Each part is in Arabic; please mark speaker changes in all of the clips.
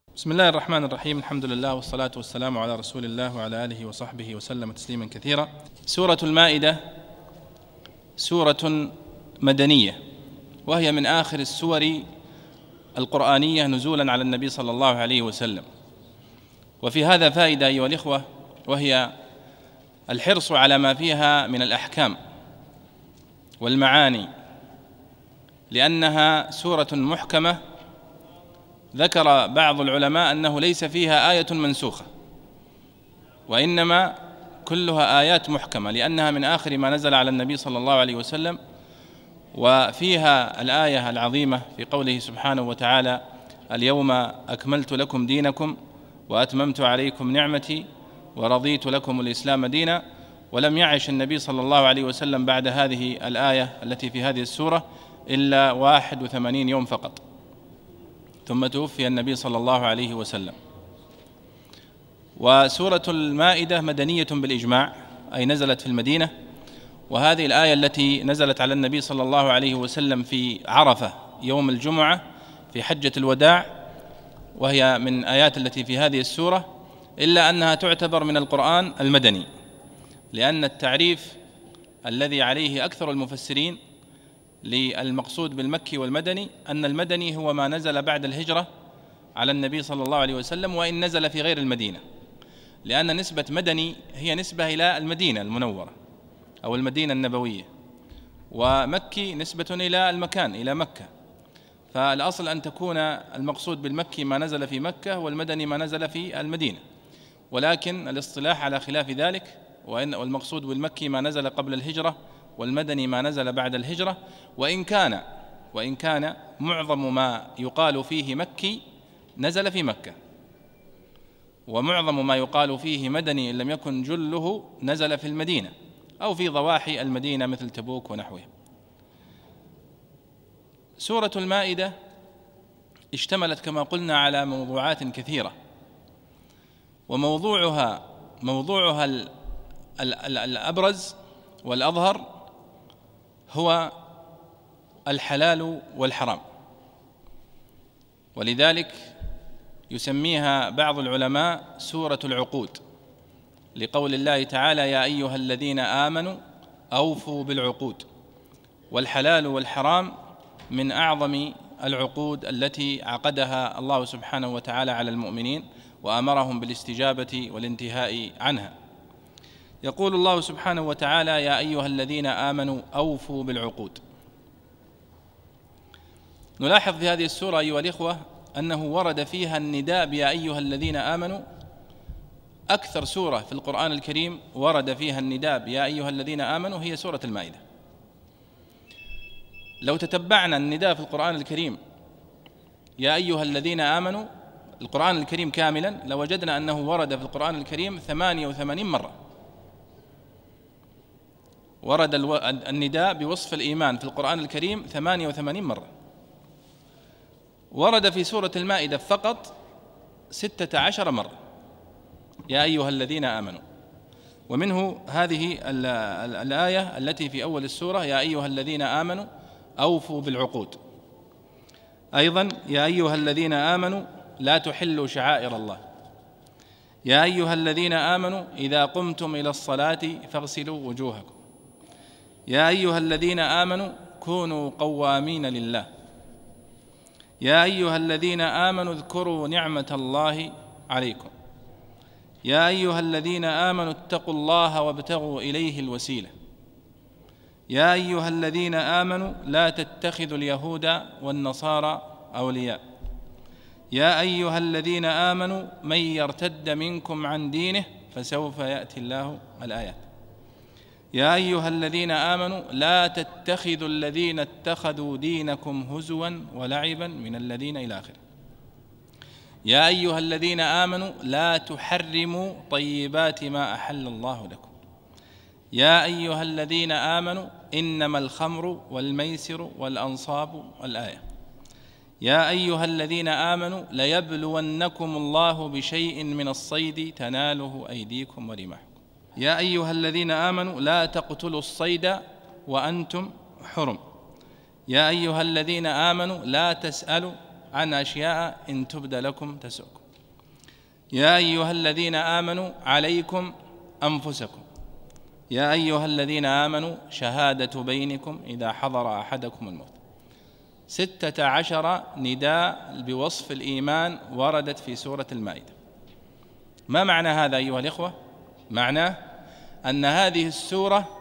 Speaker 1: بسم الله الرحمن الرحيم. الحمد لله والصلاة والسلام على رسول الله وعلى آله وصحبه وسلم تسليما كثيرا. سورة المائدة سورة مدنية، وهي من آخر السور القرآنية نزولا على النبي صلى الله عليه وسلم. وفي هذا فائدة أيها الإخوة، وهي الحرص على ما فيها من الأحكام والمعاني، لأنها سورة محكمة. ذكر بعض العلماء أنه ليس فيها آية منسوخة، وإنما كلها آيات محكمة، لأنها من آخر ما نزل على النبي صلى الله عليه وسلم. وفيها الآية العظيمة في قوله سبحانه وتعالى: اليوم أكملت لكم دينكم وأتممت عليكم نعمتي ورضيت لكم الإسلام دينا. ولم يعش النبي صلى الله عليه وسلم بعد هذه الآية التي في هذه السورة إلا 81 يوم فقط، ثم توفي النبي صلى الله عليه وسلم. وسورة المائدة مدنية بالإجماع، أي نزلت في المدينة. وهذه الآية التي نزلت على النبي صلى الله عليه وسلم في عرفة يوم الجمعة في حجة الوداع، وهي من آيات التي في هذه السورة، إلا أنها تعتبر من القرآن المدني، لأن التعريف الذي عليه أكثر المفسرين للمقصود بالمكي والمدني أن المدني هو ما نزل بعد الهجرة على النبي صلى الله عليه وسلم، وإن نزل في غير المدينة، لأن نسبة مدني هي نسبة إلى المدينة المنورة أو المدينة النبوية، ومكي نسبة إلى المكان، إلى مكة. فالأصل أن تكون المقصود بالمكي ما نزل في مكة، والمدني ما نزل في المدينة، ولكن الاصطلاح على خلاف ذلك، والمقصود بالمكي ما نزل قبل الهجرة، والمدني ما نزل بعد الهجرة. وإن كان معظم ما يقال فيه مكي نزل في مكة، ومعظم ما يقال فيه مدني إن لم يكن جله نزل في المدينة أو في ضواحي المدينة مثل تبوك ونحوها. سورة المائدة اشتملت كما قلنا على موضوعات كثيرة، وموضوعها الأبرز والأظهر هو الحلال والحرام، ولذلك يسميها بعض العلماء سورة العقود، لقول الله تعالى: يا أيها الذين آمنوا أوفوا بالعقود. والحلال والحرام من أعظم العقود التي عقدها الله سبحانه وتعالى على المؤمنين، وأمرهم بالاستجابة والانتهاء عنها. يقول الله سبحانه وتعالى: يا أيها الذين آمنوا أوفوا بالعقود. نلاحظ في هذه السورة أيها الإخوة أنه ورد فيها النداء بيا أيها الذين آمنوا. أكثر سورة في القرآن الكريم ورد فيها النداء بيا أيها الذين آمنوا هي سورة المائدة. لو تتبعنا النداء في القرآن الكريم يا أيها الذين آمنوا، القرآن الكريم كاملا، لوجدنا أنه ورد في القرآن الكريم 88 مرة. ورد النداء بوصف الإيمان في القرآن الكريم 88 مرة. ورد في سورة المائدة فقط 16 مرة يا أيها الذين آمنوا، ومنه هذه الآية التي في أول السورة: يا أيها الذين آمنوا أوفوا بالعقود. أيضا: يا أيها الذين آمنوا لا تحلوا شعائر الله. يا أيها الذين آمنوا إذا قمتم إلى الصلاة فاغسلوا وجوهكم. يا أيها الذين آمنوا كونوا قوامين لله. يا أيها الذين آمنوا اذكروا نعمة الله عليكم. يا أيها الذين آمنوا اتقوا الله وابتغوا إليه الوسيلة. يا أيها الذين آمنوا لا تتخذوا اليهود والنصارى أولياء. يا أيها الذين آمنوا من يرتد منكم عن دينه فسوف يأتي الله الآيات. يا أيها الذين آمنوا لا تتخذوا الذين اتخذوا دينكم هزوا ولعبا من الذين إلى آخره. يا أيها الذين آمنوا لا تحرموا طيبات ما أحل الله لكم. يا أيها الذين آمنوا إنما الخمر والميسر والأنصاب الآية. يا أيها الذين آمنوا ليبلونكم الله بشيء من الصيد تناله أيديكم ورماحكم. يا أيها الذين آمنوا لا تقتلوا الصيد وأنتم حرم. يا أيها الذين آمنوا لا تسألوا عن أشياء إن تبد لكم تسؤكم. يا أيها الذين آمنوا عليكم أنفسكم، يا أيها الذين آمنوا شهادة بينكم إذا حضر أحدكم الموت. 16 نداء بوصف الإيمان وردت في سورة المائدة. ما معنى هذا أيها الإخوة؟ معناه أن هذه السورة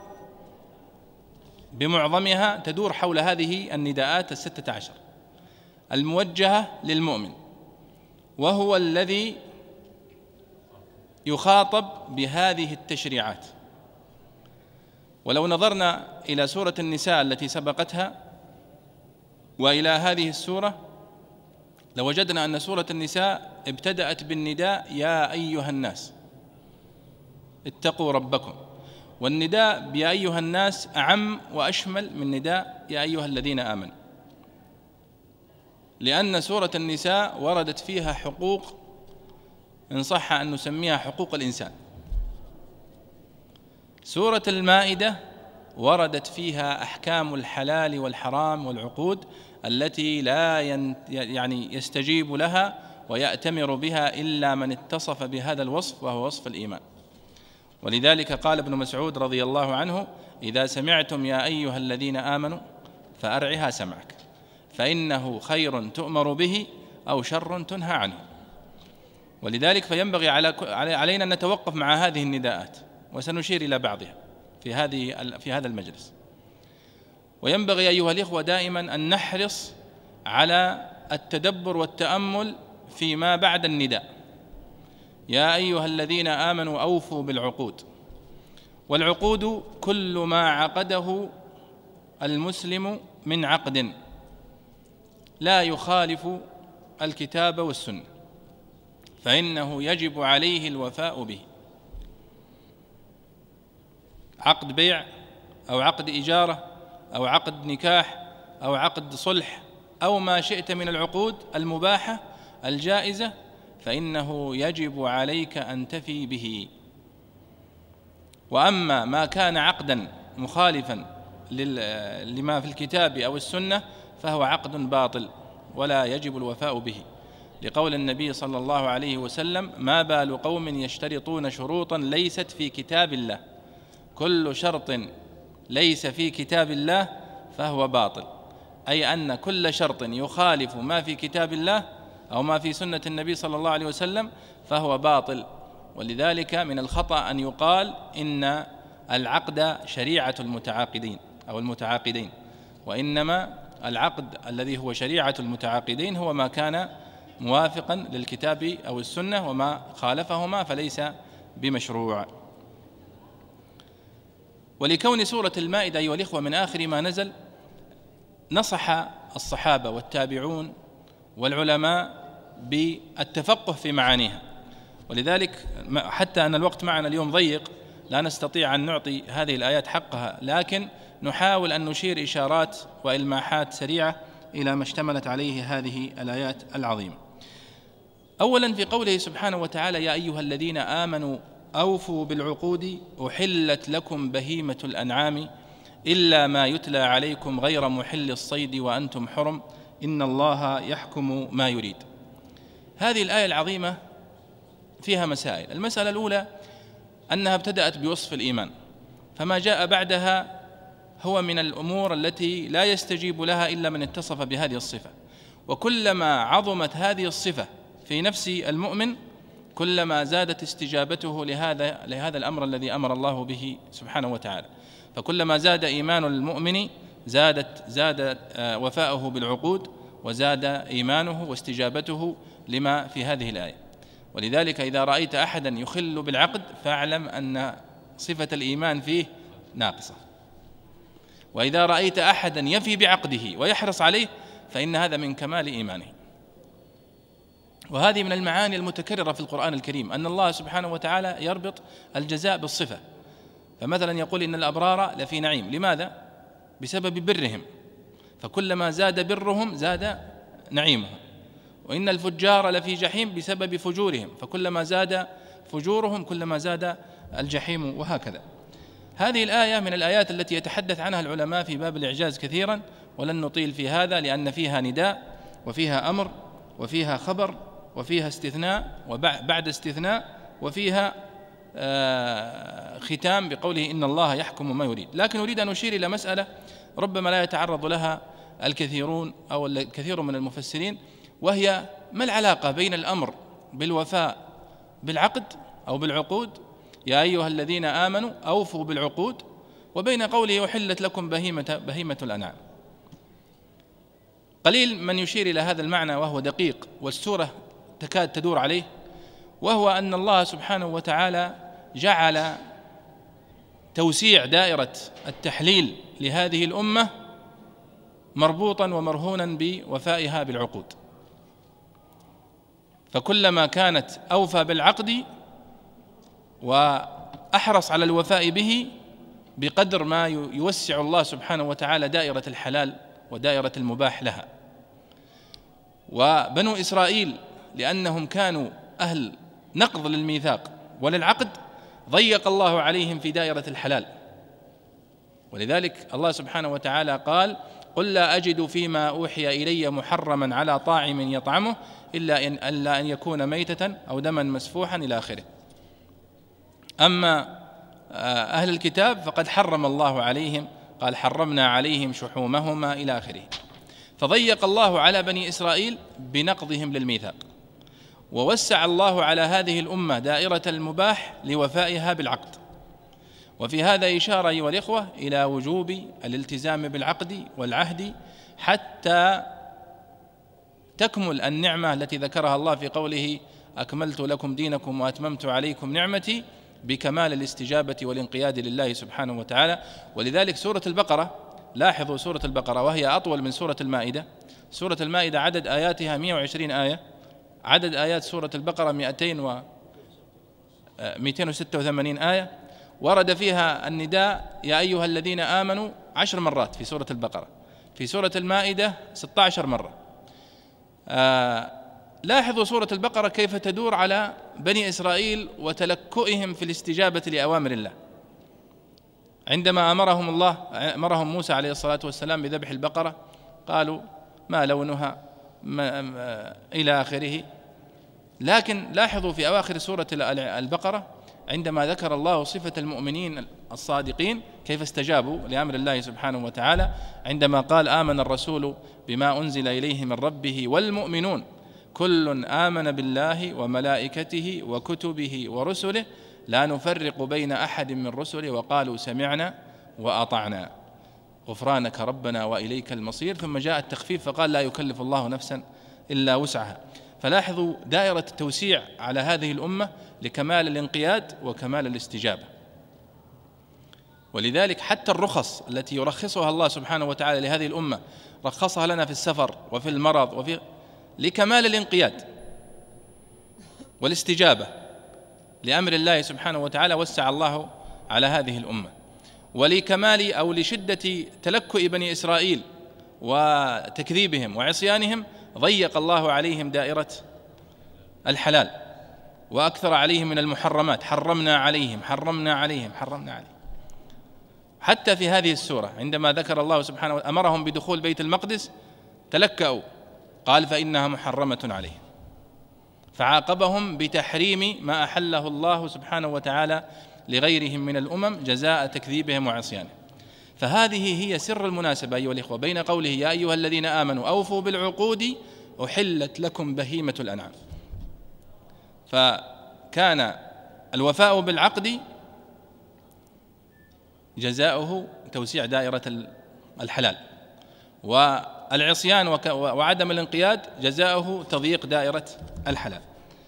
Speaker 1: بمعظمها تدور حول هذه النداءات 16 الموجهة للمؤمن، وهو الذي يخاطب بهذه التشريعات. ولو نظرنا إلى سورة النساء التي سبقتها وإلى هذه السورة لوجدنا أن سورة النساء ابتدأت بالنداء يا أيها الناس اتقوا ربكم، والنداء يا أيها الناس أعم وأشمل من نداء يا أيها الذين آمنوا، لأن سورة النساء وردت فيها حقوق إن صح أن نسميها حقوق الإنسان. سورة المائدة وردت فيها أحكام الحلال والحرام والعقود التي لا يستجيب لها ويأتمر بها إلا من اتصف بهذا الوصف، وهو وصف الإيمان. ولذلك قال ابن مسعود رضي الله عنه: إذا سمعتم يا أيها الذين آمنوا فأرعها سمعك، فإنه خير تؤمر به أو شر تنهى عنه. ولذلك فينبغي علينا أن نتوقف مع هذه النداءات، وسنشير إلى بعضها في هذا المجلس. وينبغي أيها الإخوة دائما أن نحرص على التدبر والتأمل فيما بعد النداء. يا أيها الذين آمنوا أوفوا بالعقود. والعقود كل ما عقده المسلم من عقد لا يخالف الكتاب والسنة فإنه يجب عليه الوفاء به. عقد بيع أو عقد إجارة أو عقد نكاح أو عقد صلح أو ما شئت من العقود المباحة الجائزة، فإنه يجب عليك أن تفي به. وأما ما كان عقدا مخالفا لما في الكتاب أو السنة فهو عقد باطل ولا يجب الوفاء به، لقول النبي صلى الله عليه وسلم: ما بال قوم يشترطون شروطا ليست في كتاب الله، كل شرط ليس في كتاب الله فهو باطل. أي أن كل شرط يخالف ما في كتاب الله أو ما في سنة النبي صلى الله عليه وسلم فهو باطل. ولذلك من الخطأ أن يقال إن العقد شريعة المتعاقدين أو المتعاقدين، وإنما العقد الذي هو شريعة المتعاقدين هو ما كان موافقا للكتاب أو السنة، وما خالفهما فليس بمشروع. ولكون سورة المائدة أيها الإخوة من آخر ما نزل، نصح الصحابة والتابعون والعلماء بالتفقه في معانيها. ولذلك حتى أن الوقت معنا اليوم ضيق لا نستطيع أن نعطي هذه الآيات حقها، لكن نحاول أن نشير إشارات وإلماحات سريعة إلى ما اشتملت عليه هذه الآيات العظيمة. أولا في قوله سبحانه وتعالى: يا أيها الذين آمنوا أوفوا بالعقود أحلت لكم بهيمة الأنعام إلا ما يتلى عليكم غير محل الصيد وأنتم حرم إن الله يحكم ما يريد. هذه الآية العظيمة فيها مسائل. المسألة الأولى أنها ابتدأت بوصف الإيمان، فما جاء بعدها هو من الأمور التي لا يستجيب لها إلا من اتصف بهذه الصفة، وكلما عظمت هذه الصفة في نفس المؤمن كلما زادت استجابته لهذا الأمر الذي أمر الله به سبحانه وتعالى. فكلما زاد إيمان المؤمن زاد وفاؤه بالعقود، وزاد إيمانه واستجابته لما في هذه الآية. ولذلك إذا رأيت أحدا يخل بالعقد فاعلم أن صفة الإيمان فيه ناقصة، وإذا رأيت أحدا يفي بعقده ويحرص عليه فإن هذا من كمال إيمانه. وهذه من المعاني المتكررة في القرآن الكريم، أن الله سبحانه وتعالى يربط الجزاء بالصفة. فمثلا يقول إن الأبرار لفي نعيم، لماذا؟ بسبب برهم، فكلما زاد برهم زاد نعيمهم. وإن الفجار لفي جحيم بسبب فجورهم، فكلما زاد فجورهم كلما زاد الجحيم، وهكذا. هذه الآية من الآيات التي يتحدث عنها العلماء في باب الإعجاز كثيرا، ولن نطيل في هذا لأن فيها نداء وفيها أمر وفيها خبر وفيها استثناء وبعد استثناء، وفيها ختام بقوله إن الله يحكم ما يريد. لكن أريد أن أشير إلى مسألة ربما لا يتعرض لها الكثيرون أو الكثير من المفسرين، وهي ما العلاقة بين الأمر بالوفاء بالعقد أو بالعقود، يا أيها الذين آمنوا أوفوا بالعقود، وبين قوله أحلت لكم بهيمة الأنعام. قليل من يشير إلى هذا المعنى وهو دقيق، والسورة تكاد تدور عليه، وهو أن الله سبحانه وتعالى جعل توسيع دائرة التحليل لهذه الأمة مربوطا ومرهونا بوفائها بالعقود، فكلما كانت أوفى بالعقد وأحرص على الوفاء به بقدر ما يوسع الله سبحانه وتعالى دائرة الحلال ودائرة المباح لها. وبنو إسرائيل لأنهم كانوا أهل نقض للميثاق وللعقد ضيق الله عليهم في دائرة الحلال، ولذلك الله سبحانه وتعالى قال قل لا أجد فيما أوحي إلي محرما على طاعم يطعمه إلا أن يكون ميتة أو دما مسفوحا إلى آخره. أما أهل الكتاب فقد حرم الله عليهم، قال حرمنا عليهم شحومهما إلى آخره. فضيق الله على بني إسرائيل بنقضهم للميثاق، ووسع الله على هذه الأمة دائرة المباح لوفائها بالعقد. وفي هذا إشارة أيها الإخوة إلى وجوب الالتزام بالعقد والعهد حتى تكمل النعمة التي ذكرها الله في قوله أكملت لكم دينكم وأتممت عليكم نعمتي، بكمال الاستجابة والانقياد لله سبحانه وتعالى. ولذلك سورة البقرة، لاحظوا سورة البقرة وهي أطول من سورة المائدة. سورة المائدة عدد آياتها 120 آية، عدد آيات سورة البقرة 286 آية، ورد فيها النداء يا أيها الذين آمنوا 10 مرات في سورة البقرة، في سورة المائدة 16 مرة. لاحظوا سورة البقرة كيف تدور على بني إسرائيل وتلكؤهم في الاستجابة لأوامر الله. عندما أمرهم موسى عليه الصلاة والسلام بذبح البقرة قالوا ما لونها إلى آخره. لكن لاحظوا في أواخر سورة البقرة عندما ذكر الله صفة المؤمنين الصادقين كيف استجابوا لأمر الله سبحانه وتعالى، عندما قال آمن الرسول بما أنزل إليه من ربه والمؤمنون كل آمن بالله وملائكته وكتبه ورسله لا نفرق بين أحد من رسله وقالوا سمعنا وأطعنا غفرانك ربنا وإليك المصير. ثم جاء التخفيف فقال لا يكلف الله نفسا إلا وسعها. فلاحظوا دائرة التوسيع على هذه الأمة لكمال الانقياد وكمال الاستجابة. ولذلك حتى الرخص التي يرخصها الله سبحانه وتعالى لهذه الأمة رخصها لنا في السفر وفي المرض لكمال الانقياد والاستجابة لأمر الله سبحانه وتعالى، وسع الله على هذه الأمة. ولكمال أو لشدة تلكؤ بني إسرائيل وتكذيبهم وعصيانهم ضيق الله عليهم دائرة الحلال وأكثر عليهم من المحرمات، حرمنا عليهم. حتى في هذه السورة عندما ذكر الله سبحانه أمرهم بدخول بيت المقدس تلكأوا، قال فإنها محرمة عليهم، فعاقبهم بتحريم ما أحله الله سبحانه وتعالى لغيرهم من الأمم جزاء تكذيبهم وعصيانهم. فهذه هي سر المناسبة أيها الإخوة بين قوله يا أيها الذين آمنوا أوفوا بالعقود أحلت لكم بهيمة الأنعام. فكان الوفاء بالعقد جزاؤه توسيع دائرة الحلال، والعصيان وعدم الانقياد جزاؤه تضييق دائرة الحلال.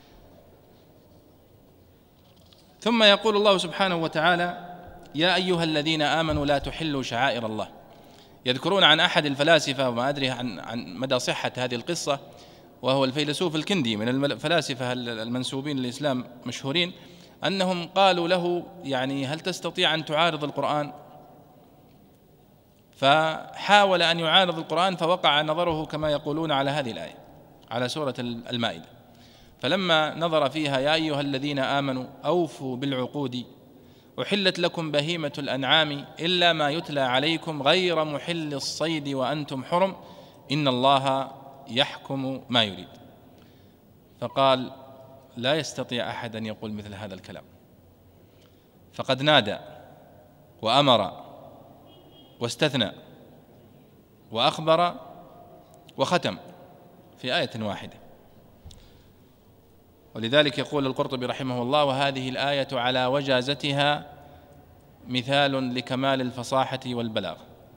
Speaker 1: ثم يقول الله سبحانه وتعالى يا أيها الذين آمنوا لا تحلوا شعائر الله. يذكرون عن أحد الفلاسفة وما أدري عن مدى صحة هذه القصة، وهو الفيلسوف الكندي من الفلاسفة المنسوبين للإسلام مشهورين، أنهم قالوا له يعني هل تستطيع أن تعارض القرآن؟ فحاول أن يعارض القرآن فوقع نظره كما يقولون على هذه الآية، على سورة المائدة. فلما نظر فيها يا أيها الذين آمنوا أوفوا بالعقود أحلت لكم بهيمة الأنعام إلا ما يتلى عليكم غير محل الصيد وأنتم حرم إن الله يحكم ما يريد. فقال: لا يستطيع أحد أن يقول مثل هذا الكلام، فقد نادى وأمر واستثنى وأخبر وختم في آية واحدة. ولذلك يقول القرطبي رحمه الله: وهذه الآية على وجازتها مثال لكمال الفصاحة والبلاغة.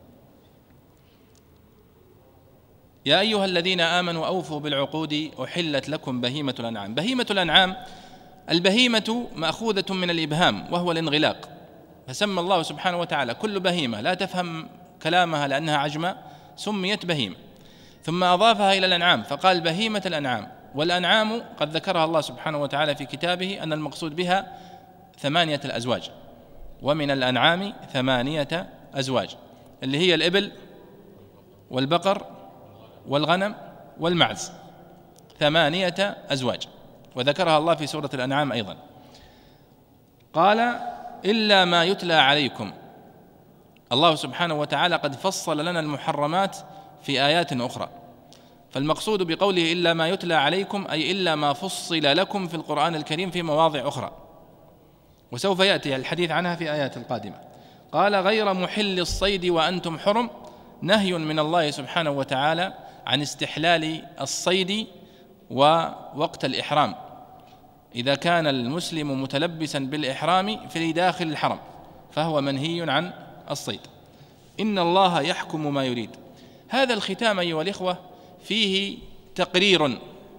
Speaker 1: يا أيها الذين آمنوا أوفوا بالعقود أحلت لكم بهيمة الأنعام. بهيمة الأنعام، البهيمة مأخوذة من الإبهام وهو الانغلاق، فسمى الله سبحانه وتعالى كل بهيمة لا تفهم كلامها لأنها عجمة سميت بهيمة، ثم أضافها إلى الأنعام فقال بهيمة الأنعام. والأنعام قد ذكرها الله سبحانه وتعالى في كتابه أن المقصود بها 8 الأزواج، ومن الأنعام 8 أزواج، اللي هي الإبل والبقر والغنم والمعز، 8 أزواج، وذكرها الله في سورة الأنعام أيضا. قال: إلا ما يتلى عليكم. الله سبحانه وتعالى قد فصل لنا المحرمات في آيات أخرى، فالمقصود بقوله إلا ما يتلى عليكم أي إلا ما فصل لكم في القرآن الكريم في مواضع أخرى، وسوف يأتي الحديث عنها في آيات القادمة. قال: غير محل الصيد وأنتم حرم، نهي من الله سبحانه وتعالى عن استحلال الصيد ووقت الإحرام، إذا كان المسلم متلبسا بالإحرام في داخل الحرم فهو منهي عن الصيد. إن الله يحكم ما يريد. هذا الختام أيها الإخوة فيه تقرير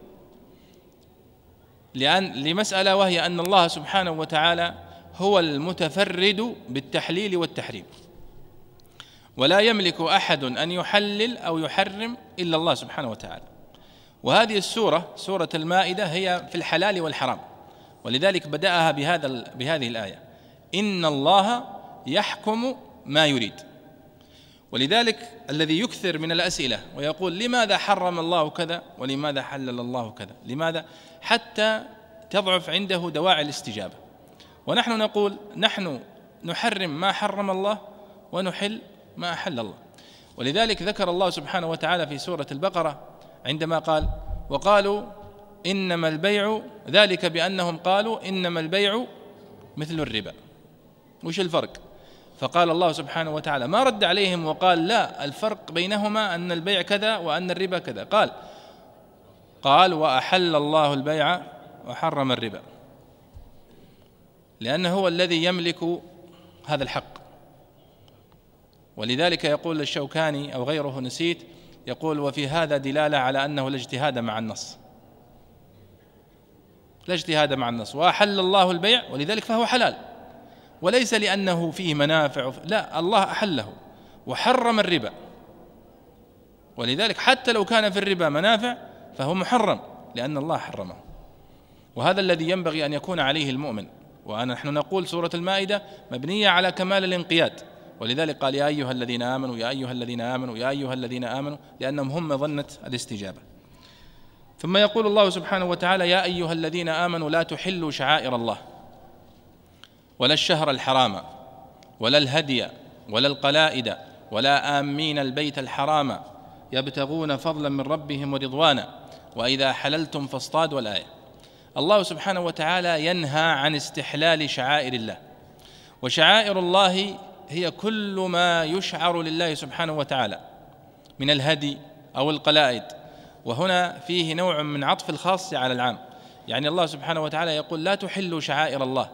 Speaker 1: لمسألة، وهي أن الله سبحانه وتعالى هو المتفرد بالتحليل والتحريم، ولا يملك أحد أن يحلل أو يحرم إلا الله سبحانه وتعالى. وهذه السورة سورة المائدة هي في الحلال والحرام، ولذلك بدأها بهذه الآية: إن الله يحكم ما يريد. ولذلك الذي يكثر من الأسئلة ويقول لماذا حرم الله كذا ولماذا حلل الله كذا، لماذا؟ حتى تضعف عنده دواعي الاستجابة. ونحن نقول نحن نحرم ما حرم الله ونحل ما أحل الله. ولذلك ذكر الله سبحانه وتعالى في سورة البقرة عندما قال: وقالوا إنما البيع، ذلك بأنهم قالوا إنما البيع مثل الربا. وش الفرق؟ فقال الله سبحانه وتعالى ما رد عليهم وقال لا، الفرق بينهما أن البيع كذا وأن الربا كذا. قال وأحل الله البيع وحرم الربا، لأنه هو الذي يملك هذا الحق. ولذلك يقول الشوكاني أو غيره نسيت، يقول: وفي هذا دلالة على أنه لا اجتهاد مع النص، لا اجتهاد مع النص. وأحل الله البيع ولذلك فهو حلال، وليس لأنه فيه منافع، لا، الله أحله. وحرم الربا، ولذلك حتى لو كان في الربا منافع فهو محرم لأن الله حرمه. وهذا الذي ينبغي أن يكون عليه المؤمن. ونحن نقول سورة المائدة مبنية على كمال الانقياد، ولذلك قال: يا أيها الذين آمنوا يا أيها الذين آمنوا يا أيها الذين آمنوا، لأنهم هم مظنة الاستجابة. ثم يقول الله سبحانه وتعالى: يا أيها الذين آمنوا لا تحلوا شعائر الله ولا الشهر الحرام ولا الهدي ولا القلائد ولا آمين البيت الحرام يبتغون فضلا من ربهم ورضوانا وإذا حللتم فاصطادوا. الآية. الله سبحانه وتعالى ينهى عن استحلال شعائر الله، وشعائر الله هي كل ما يشعر لله سبحانه وتعالى من الهدي أو القلائد. وهنا فيه نوع من عطف الخاص على العام، يعني الله سبحانه وتعالى يقول: لا تحلوا شعائر الله،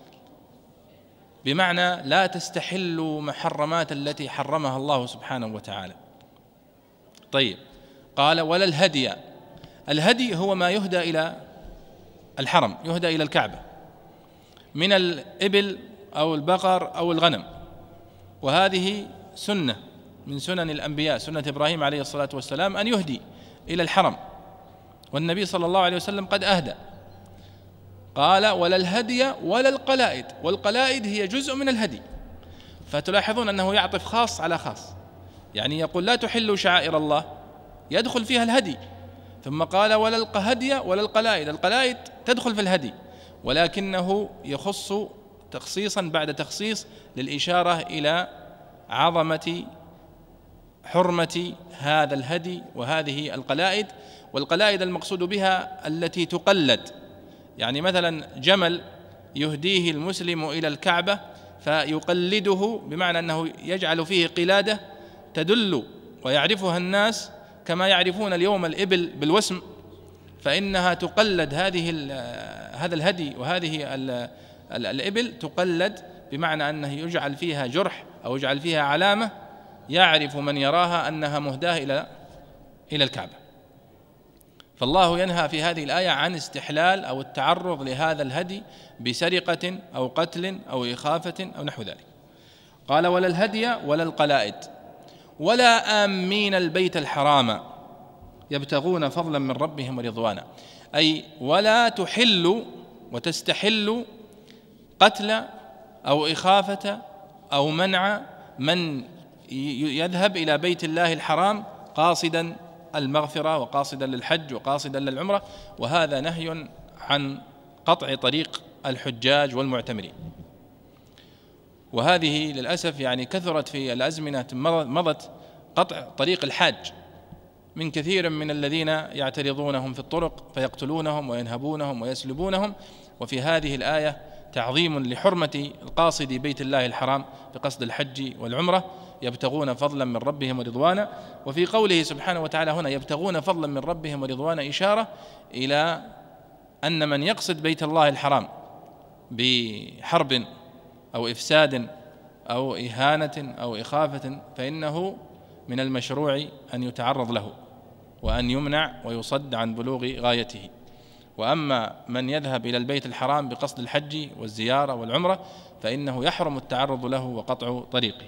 Speaker 1: بمعنى لا تستحلوا محرمات التي حرمها الله سبحانه وتعالى. طيب، قال: ولا الهدي. الهدي هو ما يهدى إلى الحرم، يهدى إلى الكعبة من الإبل أو البقر أو الغنم، وهذه سنة من سنن الأنبياء، سنة إبراهيم عليه الصلاة والسلام أن يهدي إلى الحرم، والنبي صلى الله عليه وسلم قد أهدى. قال: ولا الهدي ولا القلائد. والقلائد هي جزء من الهدي، فتلاحظون أنه يعطف خاص على خاص، يعني يقول: لا تحلوا شعائر الله، يدخل فيها الهدي، ثم قال: ولا الهدي ولا القلائد. القلائد تدخل في الهدي، ولكنه يخص تخصيصا بعد تخصيص للإشارة إلى عظمة حرمة هذا الهدي وهذه القلائد، والقلائد المقصود بها التي تقلد، يعني مثلا جمل يهديه المسلم إلى الكعبة فيقلده، بمعنى أنه يجعل فيه قلادة تدل ويعرفها الناس كما يعرفون اليوم الإبل بالوسم، فإنها تقلد هذا الهدي وهذه الإبل تقلد، بمعنى أنه يجعل فيها جرح أو يجعل فيها علامة يعرف من يراها أنها مهداة إلى الكعبة. فالله ينهى في هذه الآية عن استحلال أو التعرض لهذا الهدي بسرقة أو قتل أو إخافة أو نحو ذلك. قال: ولا الهدي ولا القلائد ولا آمين البيت الحرام يبتغون فضلا من ربهم ورضوانا، أي ولا تحل وتستحل قتل أو إخافة أو منع من يذهب إلى بيت الله الحرام قاصدا المغفرة وقاصدا للحج وقاصدا للعمرة، وهذا نهي عن قطع طريق الحجاج والمعتمرين. وهذه للأسف يعني كثرت في الأزمنة مضت قطع طريق الحاج من كثير من الذين يعترضونهم في الطرق فيقتلونهم وينهبونهم ويسلبونهم. وفي هذه الآية تعظيم لحرمة القاصد بيت الله الحرام بقصد الحج والعمرة، يبتغون فضلا من ربهم ورضوانا. وفي قوله سبحانه وتعالى هنا يبتغون فضلا من ربهم ورضوانا إشارة إلى أن من يقصد بيت الله الحرام بحرب أو إفساد أو إهانة أو إخافة فإنه من المشروع أن يتعرض له وأن يمنع ويصد عن بلوغ غايته. وأما من يذهب إلى البيت الحرام بقصد الحج والزيارة والعمرة فإنه يحرم التعرض له وقطع طريقه.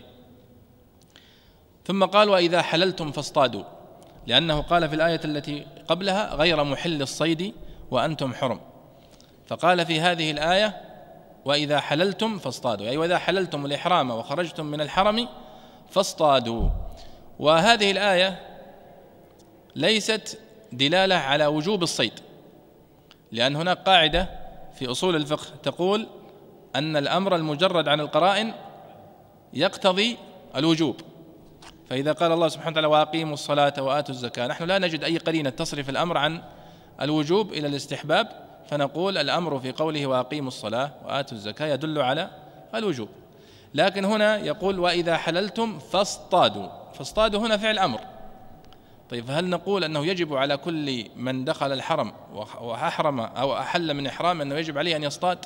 Speaker 1: ثم قال: وإذا حللتم فاصطادوا، لأنه قال في الآية التي قبلها: غير محل الصيد وأنتم حرم، فقال في هذه الآية: وإذا حللتم فاصطادوا، أي وإذا حللتم الإحرام وخرجتم من الحرم فاصطادوا. وهذه الآية ليست دلالة على وجوب الصيد، لأن هناك قاعدة في أصول الفقه تقول أن الأمر المجرد عن القرائن يقتضي الوجوب. فإذا قال الله سبحانه وتعالى: وأقيموا الصلاة وآتوا الزكاة، نحن لا نجد أي قرينة تصرف الأمر عن الوجوب إلى الاستحباب، فنقول الأمر في قوله وأقيموا الصلاة وآتوا الزكاة يدل على الوجوب. لكن هنا يقول: وإذا حللتم فاصطادوا، فاصطادوا هنا فعل أمر. طيب هل نقول أنه يجب على كل من دخل الحرم وأحرم أو أحل من إحرام أنه يجب عليه أن يصطاد؟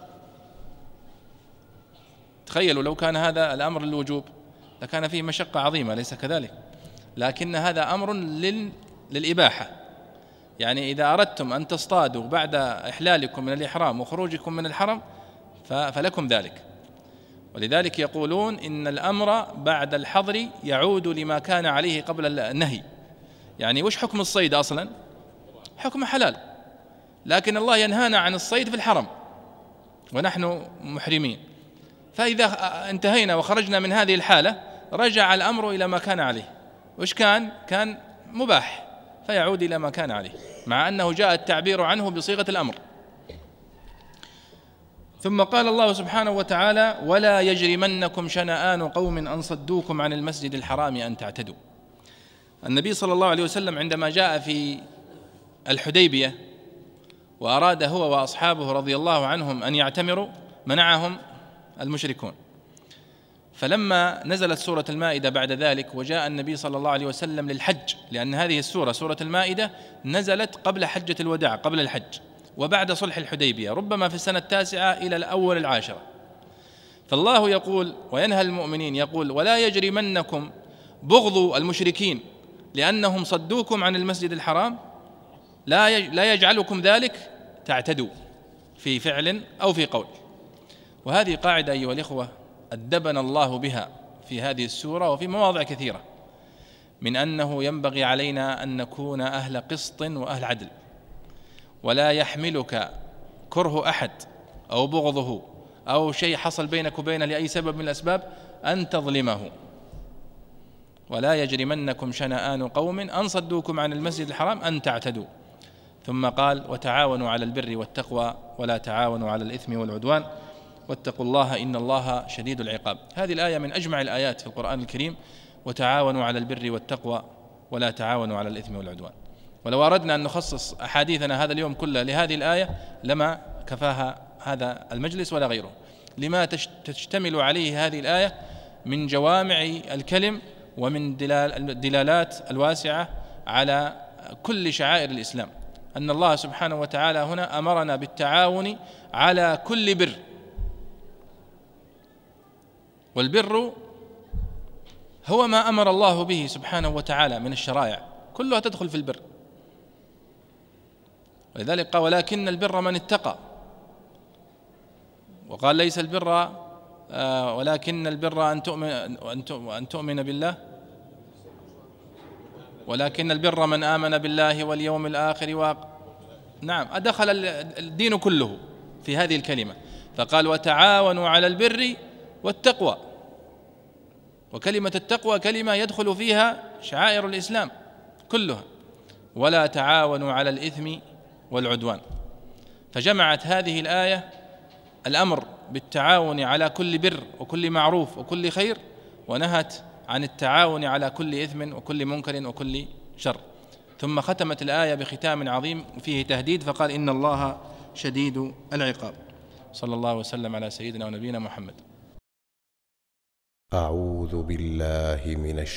Speaker 1: تخيلوا لو كان هذا الأمر للوجوب لكان فيه مشقة عظيمة، ليس كذلك؟ لكن هذا أمر للإباحة، يعني إذا أردتم أن تصطادوا بعد إحلالكم من الإحرام وخروجكم من الحرم فلكم ذلك. ولذلك يقولون إن الأمر بعد الحظر يعود لما كان عليه قبل النهي. يعني وش حكم الصيد أصلا؟ حكم حلال، لكن الله ينهانا عن الصيد في الحرم ونحن محرمين، فإذا انتهينا وخرجنا من هذه الحالة رجع الأمر إلى ما كان عليه. وش كان مباح، فيعود إلى ما كان عليه، مع أنه جاء التعبير عنه بصيغة الأمر. ثم قال الله سبحانه وتعالى: ولا يجرمنكم شنآن قوم أن صدوكم عن المسجد الحرام أن تعتدوا. النبي صلى الله عليه وسلم عندما جاء في الحديبية وأراد هو وأصحابه رضي الله عنهم أن يعتمروا منعهم المشركون، فلما نزلت سورة المائدة بعد ذلك وجاء النبي صلى الله عليه وسلم للحج، لأن هذه السورة سورة المائدة نزلت قبل حجة الوداع، قبل الحج وبعد صلح الحديبية، ربما في السنة 9 إلى الأول 10. فالله يقول وينهى المؤمنين يقول: ولا يجرمنكم بغض المشركين لأنهم صدوكم عن المسجد الحرام، لا يجعلكم ذلك تعتدوا في فعل أو في قول. وهذه قاعدة أيها الإخوة أدبنا الله بها في هذه السورة وفي مواضع كثيرة، من أنه ينبغي علينا أن نكون أهل قسط وأهل عدل، ولا يحملك كره أحد أو بغضه أو شيء حصل بينك وبينه لأي سبب من الأسباب أن تظلمه. ولا يجرمنكم شنآن قوم أن صدوكم عن المسجد الحرام أن تعتدوا. ثم قال: وتعاونوا على البر والتقوى ولا تعاونوا على الإثم والعدوان واتقوا الله إن الله شديد العقاب. هذه الآية من أجمع الآيات في القرآن الكريم: وتعاونوا على البر والتقوى ولا تعاونوا على الإثم والعدوان. ولو أردنا أن نخصص أحاديثنا هذا اليوم كله لهذه الآية لما كفاها هذا المجلس ولا غيره، لما تشتمل عليه هذه الآية من جوامع الكلم ومن الدلالات الواسعة على كل شعائر الإسلام. أن الله سبحانه وتعالى هنا أمرنا بالتعاون على كل بر، والبر هو ما أمر الله به سبحانه وتعالى من الشرائع، كلها تدخل في البر. ولذلك قال ولكن البر من اتقى، وقال ليس البر ولكن البر أن تؤمن بالله، ولكن البر من آمن بالله واليوم الآخر نعم، أدخل الدين كله في هذه الكلمة، فقال وتعاونوا على البر والتقوى. وكلمة التقوى كلمة يدخل فيها شعائر الإسلام كلها، ولا تعاونوا على الإثم والعدوان. فجمعت هذه الآية الأمر بالتعاون على كل بر وكل معروف وكل خير، ونهت عن التعاون على كل إثم وكل منكر وكل شر. ثم ختمت الآية بختام عظيم فيه تهديد، فقال إن الله شديد العقاب. صلى الله وسلم على سيدنا ونبينا محمد.
Speaker 2: أعوذ بالله من